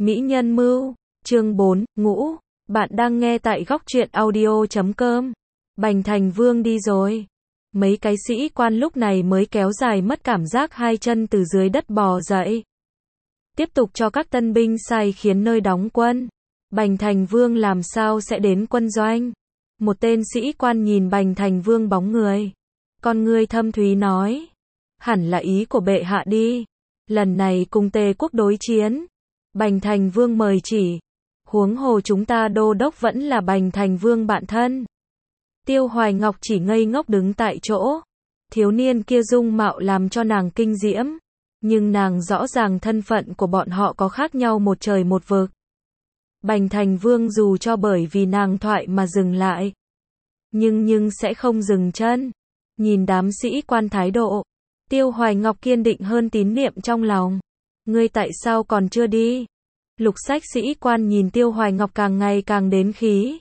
Mỹ nhân mưu, chương 4, ngũ. Bạn đang nghe tại góc truyện audio.com. Bành Thành Vương đi rồi. Mấy cái sĩ quan lúc này mới kéo dài mất cảm giác hai chân từ dưới đất bò dậy. Tiếp tục cho các tân binh sai khiến nơi đóng quân. Bành Thành Vương làm sao sẽ đến quân doanh? Một tên sĩ quan nhìn Bành Thành Vương bóng người. Con ngươi thâm thúy nói. Hẳn là ý của bệ hạ đi. Lần này cùng Tề quốc đối chiến. Bành Thành Vương mời chỉ. Huống hồ chúng ta đô đốc vẫn là Bành Thành Vương bạn thân. Tiêu Hoài Ngọc chỉ ngây ngốc đứng tại chỗ. Thiếu niên kia dung mạo làm cho nàng kinh diễm. Nhưng nàng rõ ràng thân phận của bọn họ có khác nhau một trời một vực. Bành Thành Vương dù cho bởi vì nàng thoại mà dừng lại. Nhưng sẽ không dừng chân. Nhìn đám sĩ quan thái độ. Tiêu Hoài Ngọc kiên định hơn tín niệm trong lòng. Ngươi tại sao còn chưa đi? Lục sách sĩ quan nhìn Tiêu Hoài Ngọc càng ngày càng đến khí.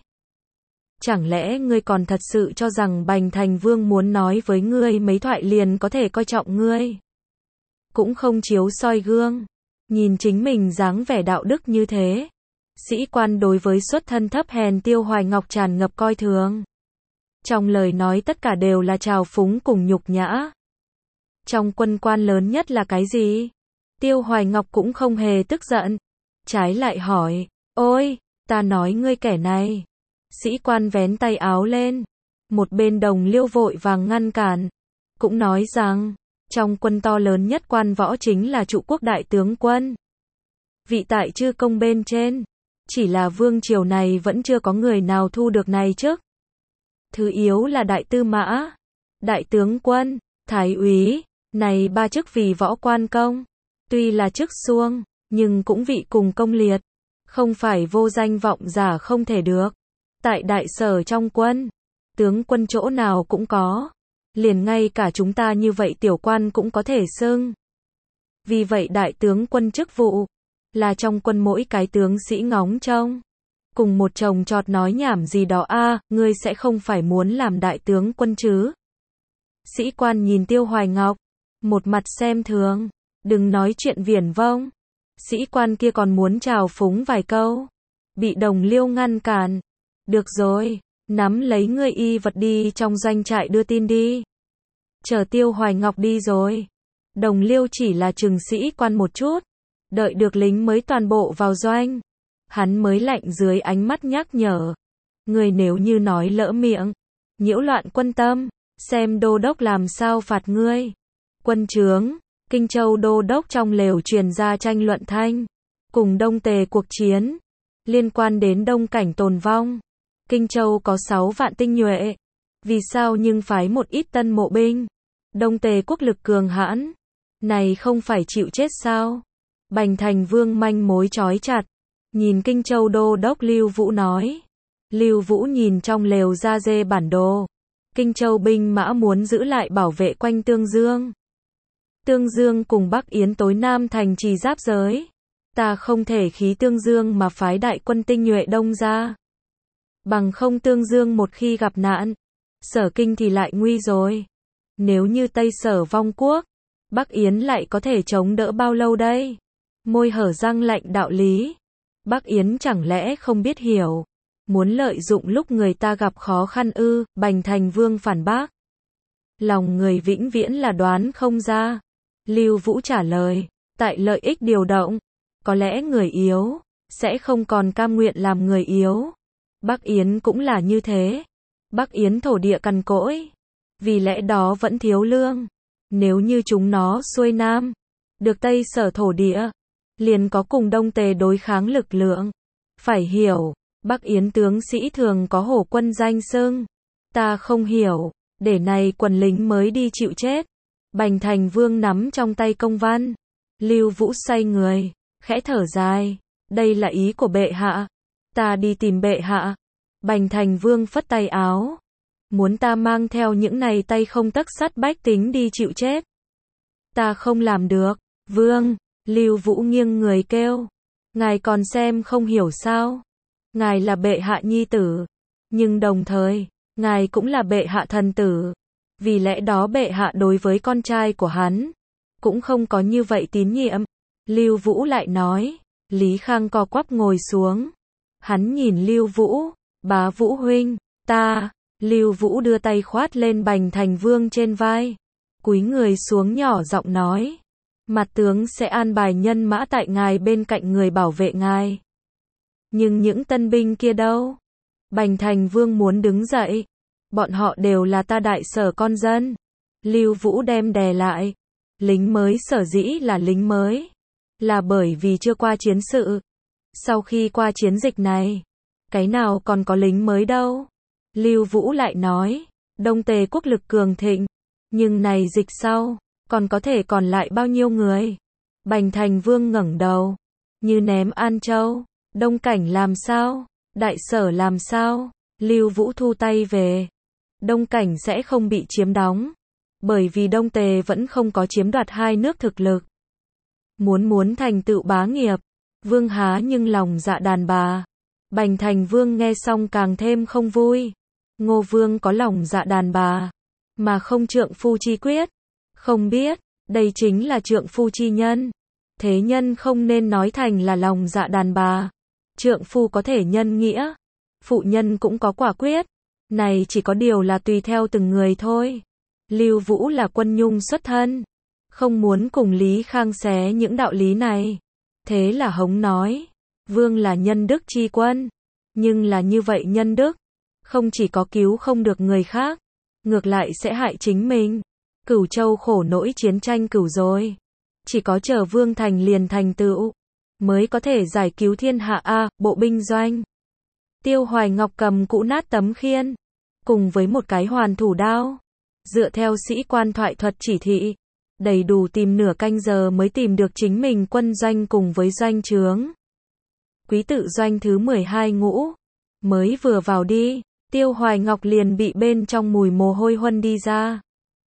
Chẳng lẽ ngươi còn thật sự cho rằng Bành Thành Vương muốn nói với ngươi mấy thoại liền có thể coi trọng ngươi? Cũng không chiếu soi gương. Nhìn chính mình dáng vẻ đạo đức như thế. Sĩ quan đối với xuất thân thấp hèn Tiêu Hoài Ngọc tràn ngập coi thường. Trong lời nói tất cả đều là trào phúng cùng nhục nhã. Trong quân quan lớn nhất là cái gì? Tiêu Hoài Ngọc cũng không hề tức giận. Trái lại hỏi, ôi, ta nói ngươi kẻ này. Sĩ quan vén tay áo lên. Một bên Đồng Liêu vội vàng ngăn cản. Cũng nói rằng, trong quân to lớn nhất quan võ chính là trụ quốc đại tướng quân. Vị tại chư công bên trên. Chỉ là vương triều này vẫn chưa có người nào thu được này chức. Thứ yếu là đại tư mã, đại tướng quân, thái úy. Này ba chức vì võ quan công. Tuy là chức xuông, nhưng cũng vị cùng công liệt. Không phải vô danh vọng giả không thể được. Tại đại sở trong quân, tướng quân chỗ nào cũng có. Liền ngay cả chúng ta như vậy tiểu quan cũng có thể xưng. Vì vậy đại tướng quân chức vụ, là trong quân mỗi cái tướng sĩ ngóng trông. Cùng một chồng chọt nói nhảm gì đó ngươi sẽ không phải muốn làm đại tướng quân chứ? Sĩ quan nhìn Tiêu Hoài Ngọc. Một mặt xem thường. Đừng nói chuyện viển vông. Sĩ quan kia còn muốn trào phúng vài câu. Bị Đồng Liêu ngăn cản. Được rồi, nắm lấy ngươi y vật đi trong doanh trại đưa tin đi. Chờ Tiêu Hoài Ngọc đi rồi. Đồng Liêu chỉ là trừng sĩ quan một chút. Đợi được lính mới toàn bộ vào doanh. Hắn mới lạnh dưới ánh mắt nhắc nhở. Ngươi nếu như nói lỡ miệng, nhiễu loạn quân tâm, xem đô đốc làm sao phạt ngươi. Quân trướng, Kinh Châu đô đốc trong lều truyền ra tranh luận thanh. Cùng Đông Tề cuộc chiến. Liên quan đến Đông cảnh tồn vong. Kinh Châu có 6 vạn tinh nhuệ. Vì sao nhưng phái một ít tân mộ binh. Đông Tề quốc lực cường hãn. Này không phải chịu chết sao? Bành Thành Vương manh mối chói chặt. Nhìn Kinh Châu đô đốc Lưu Vũ nói. Lưu Vũ nhìn trong lều ra dê bản đồ. Kinh Châu binh mã muốn giữ lại bảo vệ quanh Tương Dương. Tương Dương cùng Bắc Yến tối nam thành trì giáp giới. Ta không thể khí Tương Dương mà phái đại quân tinh nhuệ đông ra. Bằng không Tương Dương một khi gặp nạn, Sở Kinh thì lại nguy rồi. Nếu như Tây Sở vong quốc, Bắc Yến lại có thể chống đỡ bao lâu đây? Môi hở răng lạnh đạo lý. Bắc Yến chẳng lẽ không biết hiểu. Muốn lợi dụng lúc người ta gặp khó khăn ư? Bành Thành Vương phản bác. Lòng người vĩnh viễn là đoán không ra. Lưu Vũ trả lời, tại lợi ích điều động, có lẽ người yếu sẽ không còn cam nguyện làm người yếu. Bắc Yến cũng là như thế. Bắc Yến thổ địa cằn cỗi, vì lẽ đó vẫn thiếu lương. Nếu như chúng nó xuôi nam, được Tây Sở thổ địa, liền có cùng Đông Tề đối kháng lực lượng. Phải hiểu, Bắc Yến tướng sĩ thường có hổ quân danh xưng. Ta không hiểu, để này quần lính mới đi chịu chết. Bành Thành Vương nắm trong tay công văn. Lưu Vũ xoay người, khẽ thở dài. Đây là ý của bệ hạ. Ta đi tìm bệ hạ. Bành Thành Vương phất tay áo. Muốn ta mang theo những này tay không tấc sắt bách tính đi chịu chết? Ta không làm được. Vương, Lưu Vũ nghiêng người kêu. Ngài còn xem không hiểu sao? Ngài là bệ hạ nhi tử. Nhưng đồng thời, ngài cũng là bệ hạ thần tử. Vì lẽ đó bệ hạ đối với con trai của hắn cũng không có như vậy tín nhiệm. Lưu Vũ lại nói, Lý Khang co quắp ngồi xuống. Hắn nhìn Lưu Vũ, bá Vũ huynh, ta. Lưu Vũ đưa tay khoát lên Bành Thành Vương trên vai. Cúi người xuống nhỏ giọng nói. Mặt tướng sẽ an bài nhân mã tại ngài bên cạnh người bảo vệ ngài. Nhưng những tân binh kia đâu? Bành Thành Vương muốn đứng dậy. Bọn họ đều là ta Đại Sở con dân. Lưu Vũ đem đè lại. Lính mới sở dĩ là lính mới. Là bởi vì chưa qua chiến sự. Sau khi qua chiến dịch này, cái nào còn có lính mới đâu. Lưu Vũ lại nói, Đông Tề quốc lực cường thịnh. Nhưng này dịch sau, còn có thể còn lại bao nhiêu người? Bành Thành Vương ngẩng đầu. Như ném An Châu. Đông Cảnh làm sao? Đại Sở làm sao? Lưu Vũ thu tay về. Đông Cảnh sẽ không bị chiếm đóng. Bởi vì Đông Tề vẫn không có chiếm đoạt hai nước thực lực. Muốn thành tựu bá nghiệp. Vương há nhưng lòng dạ đàn bà. Bành Thành Vương nghe xong càng thêm không vui. Ngô Vương có lòng dạ đàn bà, mà không trượng phu chi quyết. Không biết, đây chính là trượng phu chi nhân. Thế nhân không nên nói thành là lòng dạ đàn bà. Trượng phu có thể nhân nghĩa, phụ nhân cũng có quả quyết. Này chỉ có điều là tùy theo từng người thôi. Lưu Vũ là quân nhung xuất thân, không muốn cùng Lý Khang xé những đạo lý này. Thế là hống nói, Vương là nhân đức chi quân. Nhưng là như vậy nhân đức, không chỉ có cứu không được người khác, ngược lại sẽ hại chính mình. Cửu Châu khổ nỗi chiến tranh cửu rồi. Chỉ có chờ Vương thành liền thành tựu, mới có thể giải cứu thiên hạ bộ binh doanh. Tiêu Hoài Ngọc cầm cũ nát tấm khiên, cùng với một cái hoàn thủ đao. Dựa theo sĩ quan thoại thuật chỉ thị, đầy đủ tìm nửa canh giờ mới tìm được chính mình quân doanh cùng với doanh trướng. Quý tự doanh thứ 12 ngũ. Mới vừa vào đi, Tiêu Hoài Ngọc liền bị bên trong mùi mồ hôi huân đi ra.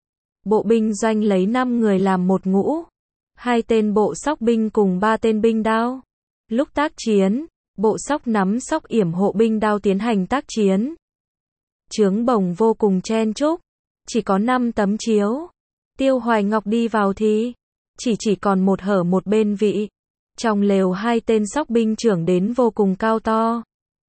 Bộ binh doanh lấy 5 người làm một ngũ. 2 tên bộ sóc binh cùng 3 tên binh đao. Lúc tác chiến, bộ sóc nắm sóc yểm hộ binh đao tiến hành tác chiến. Trướng bồng vô cùng chen chúc, chỉ có 5 tấm chiếu. Tiêu Hoài Ngọc đi vào thì chỉ còn một hở một bên vị. Trong lều 2 tên sóc binh trưởng đến vô cùng cao to.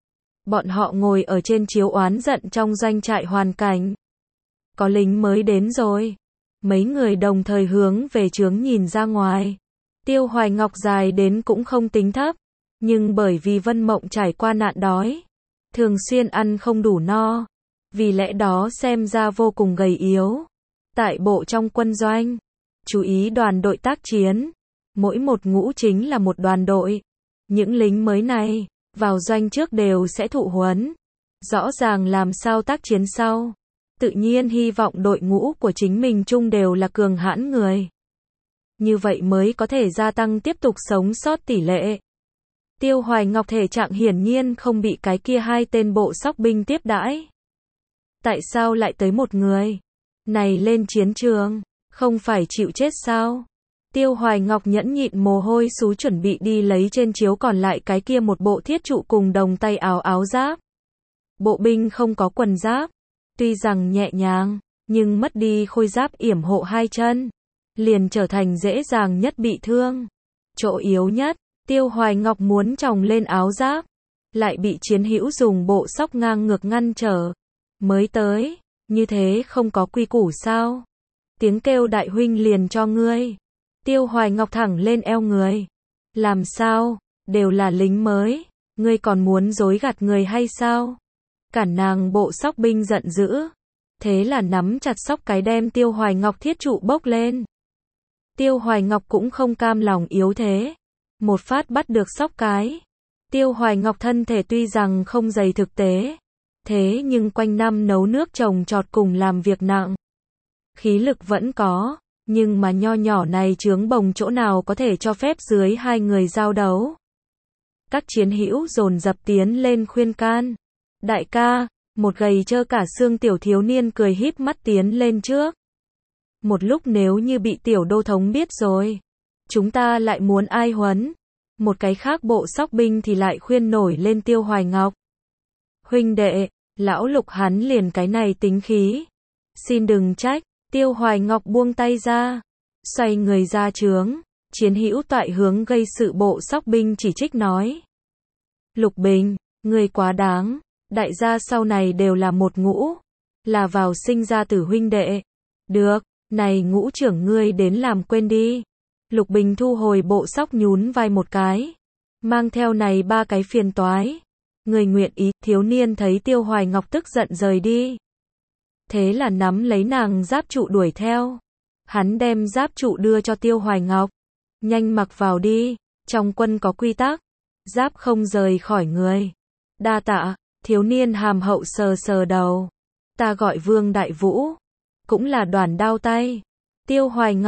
Bọn họ ngồi ở trên chiếu oán giận trong doanh trại hoàn cảnh. Có lính mới đến rồi. Mấy người đồng thời hướng về trướng nhìn ra ngoài. Tiêu Hoài Ngọc dài đến cũng không tính thấp. Nhưng bởi vì Vân Mộng trải qua nạn đói, thường xuyên ăn không đủ no, vì lẽ đó xem ra vô cùng gầy yếu. Tại bộ trong quân doanh, chú ý đoàn đội tác chiến. Mỗi một ngũ chính là một đoàn đội. Những lính mới này, vào doanh trước đều sẽ thụ huấn. Rõ ràng làm sao tác chiến sau. Tự nhiên hy vọng đội ngũ của chính mình chung đều là cường hãn người. Như vậy mới có thể gia tăng tiếp tục sống sót tỷ lệ. Tiêu Hoài Ngọc thể trạng hiển nhiên không bị cái kia 2 tên bộ sóc binh tiếp đãi. Tại sao lại tới một người? Này lên chiến trường, không phải chịu chết sao? Tiêu Hoài Ngọc nhẫn nhịn mồ hôi xú chuẩn bị đi lấy trên chiếu còn lại cái kia một bộ thiết trụ cùng đồng tay áo giáp. Bộ binh không có quần giáp, tuy rằng nhẹ nhàng, nhưng mất đi khôi giáp yểm hộ 2 chân, liền trở thành dễ dàng nhất bị thương. Chỗ yếu nhất, Tiêu Hoài Ngọc muốn tròng lên áo giáp, lại bị chiến hữu dùng bộ sóc ngang ngược ngăn trở. Mới tới, như thế không có quy củ sao? Tiếng kêu đại huynh liền cho ngươi. Tiêu Hoài Ngọc thẳng lên eo người. Làm sao? Đều là lính mới. Ngươi còn muốn dối gạt người hay sao? Cản nàng bộ sóc binh giận dữ. Thế là nắm chặt sóc cái đem Tiêu Hoài Ngọc thiết trụ bốc lên. Tiêu Hoài Ngọc cũng không cam lòng yếu thế. Một phát bắt được sóc cái. Tiêu Hoài Ngọc thân thể tuy rằng không dày thực tế. Thế nhưng quanh năm nấu nước trồng trọt cùng làm việc nặng. Khí lực vẫn có. Nhưng mà nho nhỏ này trướng bồng chỗ nào có thể cho phép dưới 2 người giao đấu. Các chiến hữu dồn dập tiến lên khuyên can. Đại ca, một gầy trơ cả xương tiểu thiếu niên cười híp mắt tiến lên trước. Một lúc nếu như bị tiểu đô thống biết rồi, chúng ta lại muốn ai huấn. Một cái khác bộ sóc binh thì lại khuyên nổi lên Tiêu Hoài Ngọc. Huynh đệ, lão Lục hắn liền cái này tính khí. Xin đừng trách. Tiêu Hoài Ngọc buông tay ra, xoay người ra trướng, Chiến hữu toại hướng gây sự bộ sóc binh chỉ trích nói. Lục Bình, ngươi quá đáng, đại gia sau này đều là một ngũ, là vào sinh ra tử huynh đệ. Được, này ngũ trưởng ngươi đến làm quên đi. Lục Bình thu hồi bộ sóc nhún vai một cái. Mang theo này 3 cái phiền toái. Người nguyện ý, thiếu niên thấy Tiêu Hoài Ngọc tức giận rời đi. Thế là nắm lấy nàng giáp trụ đuổi theo. Hắn đem giáp trụ đưa cho Tiêu Hoài Ngọc. Nhanh mặc vào đi, trong quân có quy tắc. Giáp không rời khỏi người. Đa tạ, thiếu niên hàm hậu sờ sờ đầu. Ta gọi Vương Đại Vũ. Cũng là đoàn đao tay. Tiêu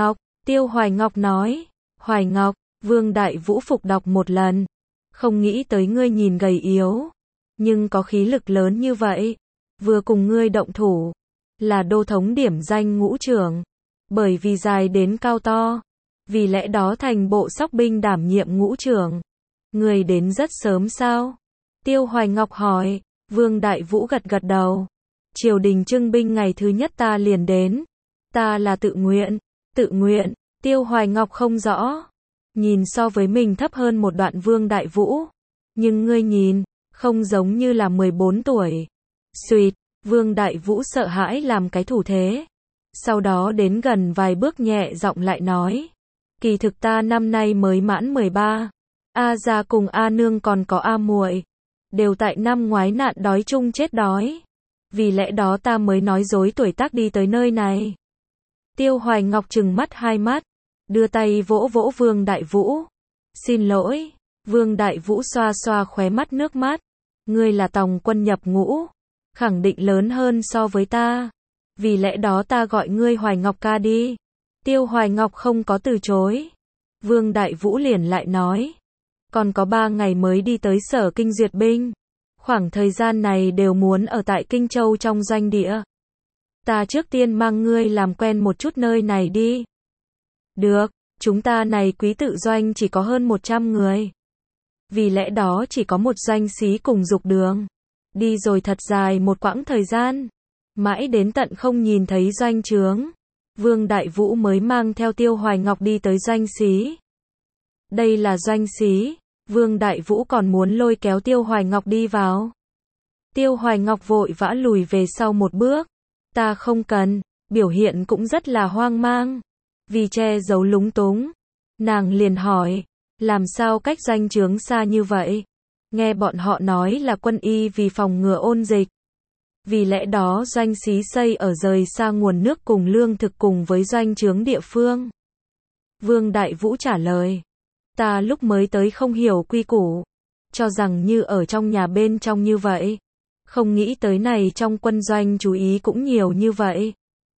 Hoài Ngọc nói. Hoài Ngọc, Vương Đại Vũ phục đọc một lần. Không nghĩ tới ngươi nhìn gầy yếu. Nhưng có khí lực lớn như vậy. Vừa cùng ngươi động thủ. Là đô thống điểm danh ngũ trưởng. Bởi vì dài đến cao to. Vì lẽ đó thành bộ sóc binh đảm nhiệm ngũ trưởng. Ngươi đến rất sớm sao? Tiêu Hoài Ngọc hỏi. Vương Đại Vũ gật gật đầu. Triều đình trưng binh ngày thứ nhất ta liền đến. Ta là tự nguyện. Tự nguyện. Tiêu Hoài Ngọc không rõ. Nhìn so với mình thấp hơn một đoạn Vương Đại Vũ. Nhưng ngươi nhìn, không giống như là 14 tuổi. Xuyệt, Vương Đại Vũ sợ hãi làm cái thủ thế. Sau đó đến gần vài bước nhẹ giọng lại nói. Kỳ thực ta năm nay mới mãn 13. A gia cùng A nương còn có A muội đều tại năm ngoái nạn đói chung chết đói. Vì lẽ đó ta mới nói dối tuổi tác đi tới nơi này. Tiêu Hoài Ngọc trừng mắt hai mắt. Đưa tay vỗ vỗ Vương Đại Vũ. Xin lỗi. Vương Đại Vũ xoa xoa khóe mắt nước mắt. Ngươi là tòng quân nhập ngũ. Khẳng định lớn hơn so với ta. Vì lẽ đó ta gọi ngươi Hoài Ngọc ca đi. Tiêu Hoài Ngọc không có từ chối. Vương Đại Vũ liền lại nói. Còn có 3 ngày mới đi tới sở kinh duyệt binh. Khoảng thời gian này đều muốn ở tại Kinh Châu trong doanh địa. Ta trước tiên mang ngươi làm quen một chút nơi này đi. Được, chúng ta này quý tự doanh chỉ có hơn 100 người. Vì lẽ đó chỉ có một doanh sĩ cùng dục đường. Đi rồi thật dài một quãng thời gian. Mãi đến tận không nhìn thấy doanh trướng. Vương Đại Vũ mới mang theo Tiêu Hoài Ngọc đi tới doanh xí. Đây là doanh xí. Vương Đại Vũ còn muốn lôi kéo Tiêu Hoài Ngọc đi vào. Tiêu Hoài Ngọc vội vã lùi về sau một bước. Ta không cần, biểu hiện cũng rất là hoang mang. Vì che giấu lúng túng. Nàng liền hỏi, làm sao cách doanh trướng xa như vậy? Nghe bọn họ nói là quân y vì phòng ngừa ôn dịch. Vì lẽ đó doanh xí xây ở rời xa nguồn nước cùng lương thực cùng với doanh trướng địa phương. Vương Đại Vũ trả lời. Ta lúc mới tới không hiểu quy củ. Cho rằng như ở trong nhà bên trong như vậy. Không nghĩ tới này trong quân doanh chú ý cũng nhiều như vậy.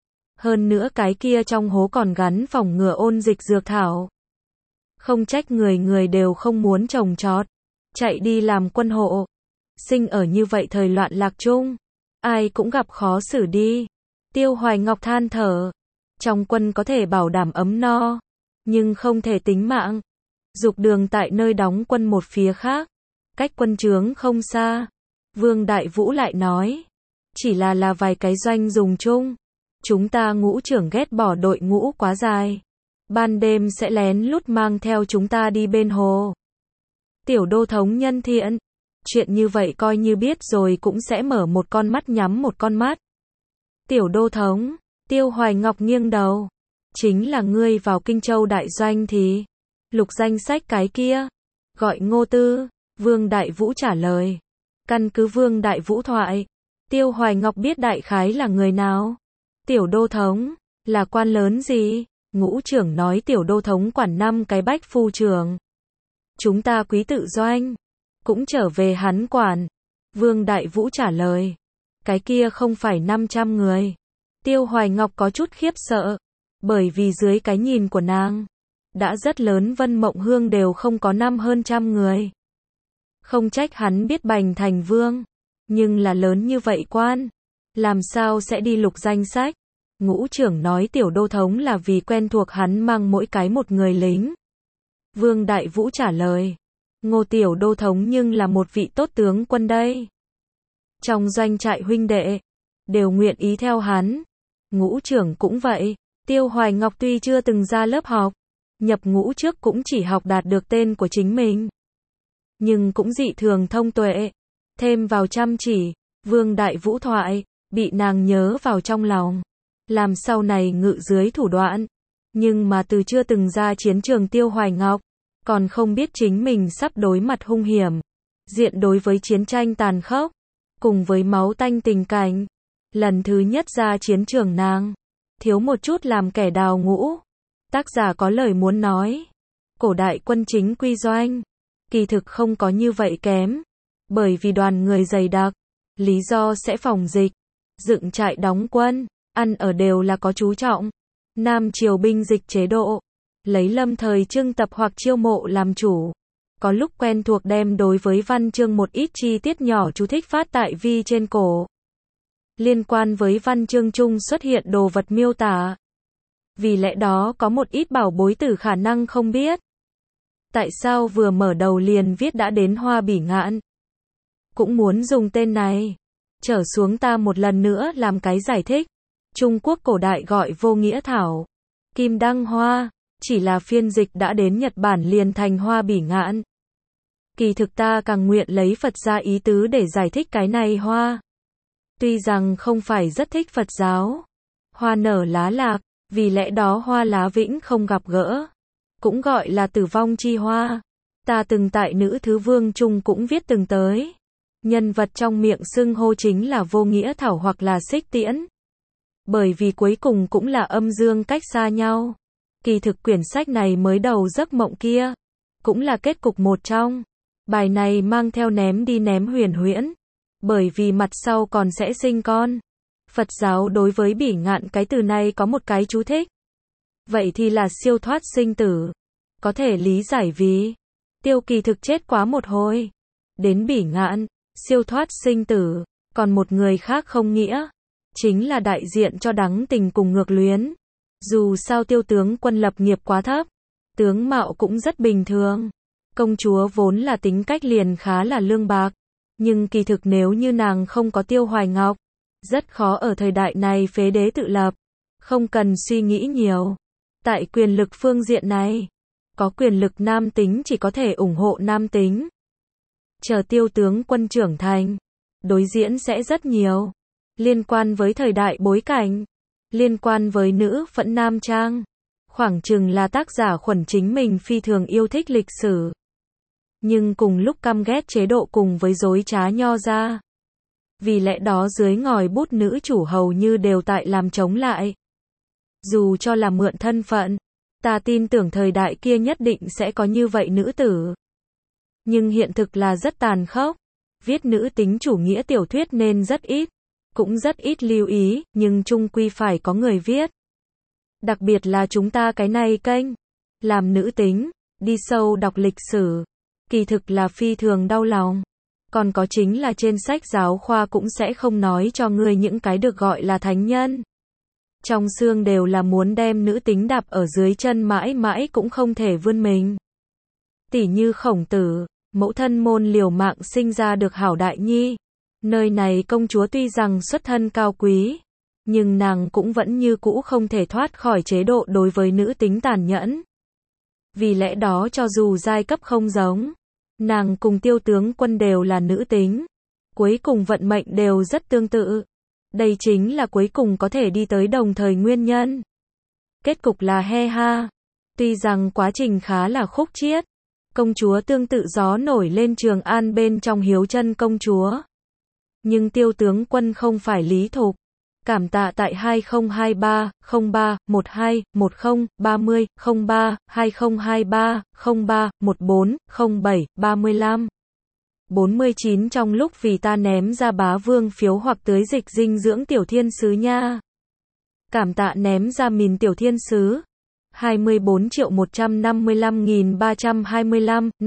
Hơn nữa cái kia trong hố còn gắn phòng ngừa ôn dịch dược thảo. Không trách người người đều không muốn trồng trọt. Chạy đi làm quân hộ. Sinh ở như vậy thời loạn lạc chung. Ai cũng gặp khó xử đi. Tiêu Hoài Ngọc than thở. Trong quân có thể bảo đảm ấm no. Nhưng không thể tính mạng. Dục đường tại nơi đóng quân một phía khác. Cách quân trướng không xa. Vương Đại Vũ lại nói. Chỉ là vài cái doanh dùng chung. Chúng ta ngũ trưởng ghét bỏ đội ngũ quá dài. Ban đêm sẽ lén lút mang theo chúng ta đi bên hồ. Tiểu đô thống nhân thiện. Chuyện như vậy coi như biết rồi cũng sẽ mở một con mắt nhắm một con mắt. Tiểu đô thống. Tiêu Hoài Ngọc nghiêng đầu. Chính là ngươi vào Kinh Châu đại doanh thì. Lục danh sách cái kia. Gọi Ngô Tư. Vương Đại Vũ trả lời. Căn cứ Vương Đại Vũ thoại. Tiêu Hoài Ngọc biết đại khái là người nào. Tiểu đô thống. Là quan lớn gì? Ngũ trưởng nói tiểu đô thống quản 5 cái bách phu trưởng. Chúng ta quý tự doanh. Cũng trở về hắn quản. Vương Đại Vũ trả lời. Cái kia không phải 500 người. Tiêu Hoài Ngọc có chút khiếp sợ. Bởi vì dưới cái nhìn của nàng. Đã rất lớn Vân Mộng Hương đều không có hơn trăm người. Không trách hắn biết bành thành vương. Nhưng là lớn như vậy quan. Làm sao sẽ đi lục danh sách? Ngũ trưởng nói tiểu đô thống là vì quen thuộc hắn mang mỗi cái một người lính. Vương Đại Vũ trả lời. Ngô tiểu đô thống nhưng là một vị tốt tướng quân đây. Trong doanh trại huynh đệ. Đều nguyện ý theo hắn. Ngũ trưởng cũng vậy. Tiêu Hoài Ngọc tuy chưa từng ra lớp học. nhập ngũ trước cũng chỉ học đạt được tên của chính mình. Nhưng cũng dị thường thông tuệ, thêm vào chăm chỉ, Vương Đại Vũ thoại, bị nàng nhớ vào trong lòng, làm sau này ngự dưới thủ đoạn. Nhưng mà từ chưa từng ra chiến trường Tiêu Hoài Ngọc, còn không biết chính mình sắp đối mặt hung hiểm, diện đối với chiến tranh tàn khốc, cùng với máu tanh tình cảnh. Lần thứ nhất ra chiến trường nàng, thiếu một chút làm kẻ đào ngũ. Tác giả có lời muốn nói, cổ đại quân chính quy doanh, kỳ thực không có như vậy kém, bởi vì đoàn người dày đặc, lý do sẽ phòng dịch, dựng trại đóng quân, ăn ở đều là có chú trọng. Nam triều binh dịch chế độ, lấy lâm thời trưng tập hoặc chiêu mộ làm chủ. Có lúc quen thuộc đem đối với văn chương một ít chi tiết nhỏ chú thích phát tại vi trên cổ. Liên quan với văn chương chung xuất hiện đồ vật miêu tả. Vì lẽ đó có một ít bảo bối tử khả năng không biết. Tại sao vừa mở đầu liền viết đã đến Hoa Bỉ Ngạn? Cũng muốn dùng tên này. Trở xuống ta một lần nữa làm cái giải thích. Trung Quốc cổ đại gọi vô nghĩa thảo, kim đăng hoa, chỉ là phiên dịch đã đến Nhật Bản liền thành Hoa Bỉ Ngạn. Kỳ thực ta càng nguyện lấy Phật gia ý tứ để giải thích cái này hoa. Tuy rằng không phải rất thích Phật giáo, hoa nở lá lạc, vì lẽ đó hoa lá vĩnh không gặp gỡ, cũng gọi là tử vong chi hoa. Ta từng tại Nữ Thứ Vương Trung cũng viết từng tới. Nhân vật trong miệng xưng hô chính là vô nghĩa thảo hoặc là xích tiễn. Bởi vì cuối cùng cũng là âm dương cách xa nhau. Kỳ thực quyển sách này mới đầu giấc mộng kia, cũng là kết cục một trong. Bài này mang theo ném đi ném huyền huyễn, bởi vì mặt sau còn sẽ sinh con. Phật giáo đối với bỉ ngạn cái từ này có một cái chú thích. Vậy thì là siêu thoát sinh tử. Có thể lý giải vì Tiêu Kỳ thực chết quá một hồi, đến bỉ ngạn, siêu thoát sinh tử, còn một người khác không nghĩa, chính là đại diện cho đắng tình cùng ngược luyến. Dù sao Tiêu tướng quân lập nghiệp quá thấp, tướng mạo cũng rất bình thường. Công chúa vốn là tính cách liền khá là lương bạc, nhưng kỳ thực nếu như nàng không có Tiêu Hoài Ngọc, rất khó ở thời đại này phế đế tự lập. Không cần suy nghĩ nhiều. Tại quyền lực phương diện này, có quyền lực nam tính chỉ có thể ủng hộ nam tính. Chờ Tiêu tướng quân trưởng thành, đối diễn sẽ rất nhiều. Liên quan với thời đại bối cảnh, liên quan với nữ phẫn nam trang. Khoảng chừng là tác giả Khuẩn chính mình phi thường yêu thích lịch sử, nhưng cùng lúc căm ghét chế độ cùng với dối trá nho gia. Vì lẽ đó dưới ngòi bút nữ chủ hầu như đều tại làm chống lại. Dù cho là mượn thân phận, ta tin tưởng thời đại kia nhất định sẽ có như vậy nữ tử. Nhưng hiện thực là rất tàn khốc. Viết nữ tính chủ nghĩa tiểu thuyết nên rất ít, cũng rất ít lưu ý, nhưng chung quy phải có người viết. Đặc biệt là chúng ta cái này kênh, làm nữ tính, đi sâu đọc lịch sử, kỳ thực là phi thường đau lòng. Còn có chính là trên sách giáo khoa cũng sẽ không nói cho người những cái được gọi là thánh nhân. Trong xương đều là muốn đem nữ tính đạp ở dưới chân mãi mãi cũng không thể vươn mình. Tỉ như Khổng Tử, mẫu thân môn liều mạng sinh ra được hảo đại nhi. Nơi này công chúa tuy rằng xuất thân cao quý, nhưng nàng cũng vẫn như cũ không thể thoát khỏi chế độ đối với nữ tính tàn nhẫn. Vì lẽ đó cho dù giai cấp không giống, nàng cùng Tiêu tướng quân đều là nữ tính. Cuối cùng vận mệnh đều rất tương tự. Đây chính là cuối cùng có thể đi tới đồng thời nguyên nhân. Kết cục là he ha. Tuy rằng quá trình khá là khúc chiết. Công chúa tương tự gió nổi lên Trường An bên trong Hiếu Chân công chúa. Nhưng Tiêu tướng quân không phải Lý Thục. Cảm tạ tại 2023 03 12 10 30 03 2023 03 14 07 35 49 trong lúc vì ta ném ra bá vương phiếu hoặc tưới dịch dinh dưỡng tiểu thiên sứ nha. Cảm tạ ném ra mìn tiểu thiên sứ. 24.155.325,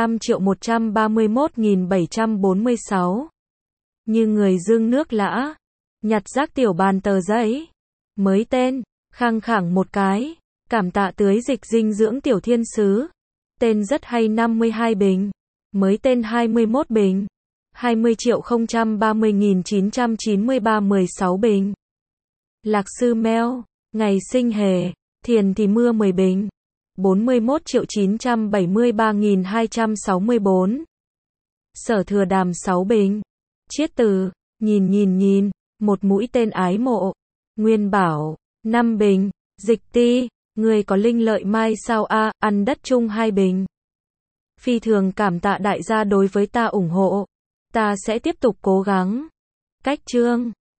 55.131.746. Như người dương nước lã. Nhặt rác tiểu bàn tờ giấy. Mới tên. Khăng khẳng một cái. Cảm tạ tưới dịch dinh dưỡng tiểu thiên sứ. Tên rất hay 52 bình. Mới tên 21 bình. 20.030.993 16 bình. Lạc sư Mèo. Ngày sinh hề. Thiền thì mưa 10 bình. 41.973.264. Sở Thừa Đàm 6 bình. Chiết từ, nhìn, một mũi tên ái mộ. Nguyên Bảo, 5 bình. Dịch Ti, người có linh lợi mai sao a, ăn đất chung 2 bình. Phi thường cảm tạ đại gia đối với ta ủng hộ. Ta sẽ tiếp tục cố gắng. Cách chương